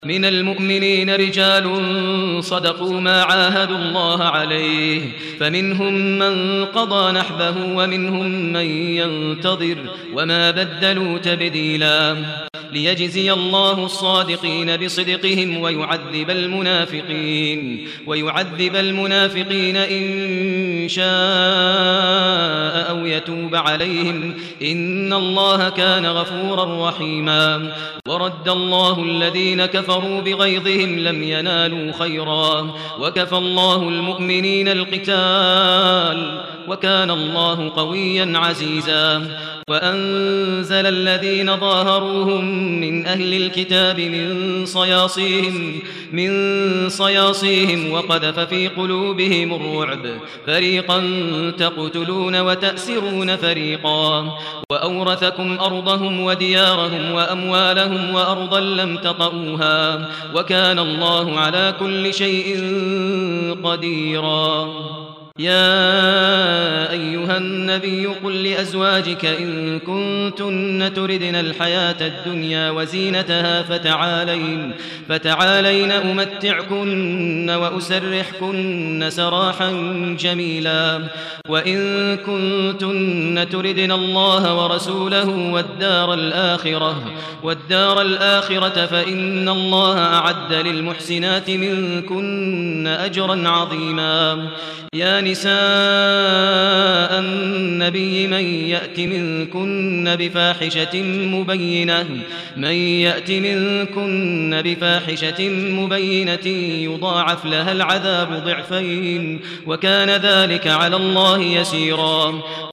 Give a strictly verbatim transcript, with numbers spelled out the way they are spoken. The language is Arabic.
من المؤمنين رجال صدقوا ما عاهدوا الله عليه فمنهم من قضى نحبه ومنهم من ينتظر وما بدلوا تبديلا ليجزي الله الصادقين بصدقهم ويعذب المنافقين ويعذب المنافقين إن شاء أو يتوب عليهم إن الله كان غفورا رحيما ورد الله الذين كفروا بغيظهم لم ينالوا خيرا وكفى الله المؤمنين القتال وكان الله قويا عزيزا وأنزل الذين ظاهروهم من أهل الكتاب من صياصيهم من صياصيهم وقذف في قلوبهم الرعب فريقا تقتلون وتأسرون فريقا وأورثكم أرضهم وديارهم وأموالهم وأرضا لم تطئوها وكان الله على كل شيء قديرا يا أيها النبي قل لأزواجك إن كنتن تردن الحياة الدنيا وزينتها فتعالين, فتعالين أمتعكن وأسرحكن سراحا جميلا وإن كنتن تردن الله ورسوله والدار الآخرة, والدار الآخرة فإن الله أعد للمحسنات منكن أجرا عظيما يا نساء النبي من يأت منكن بفاحشة مبينة من يأت منكن بفاحشة مبينة يضاعف لها العذاب ضعفين وكان ذلك على الله يسيرا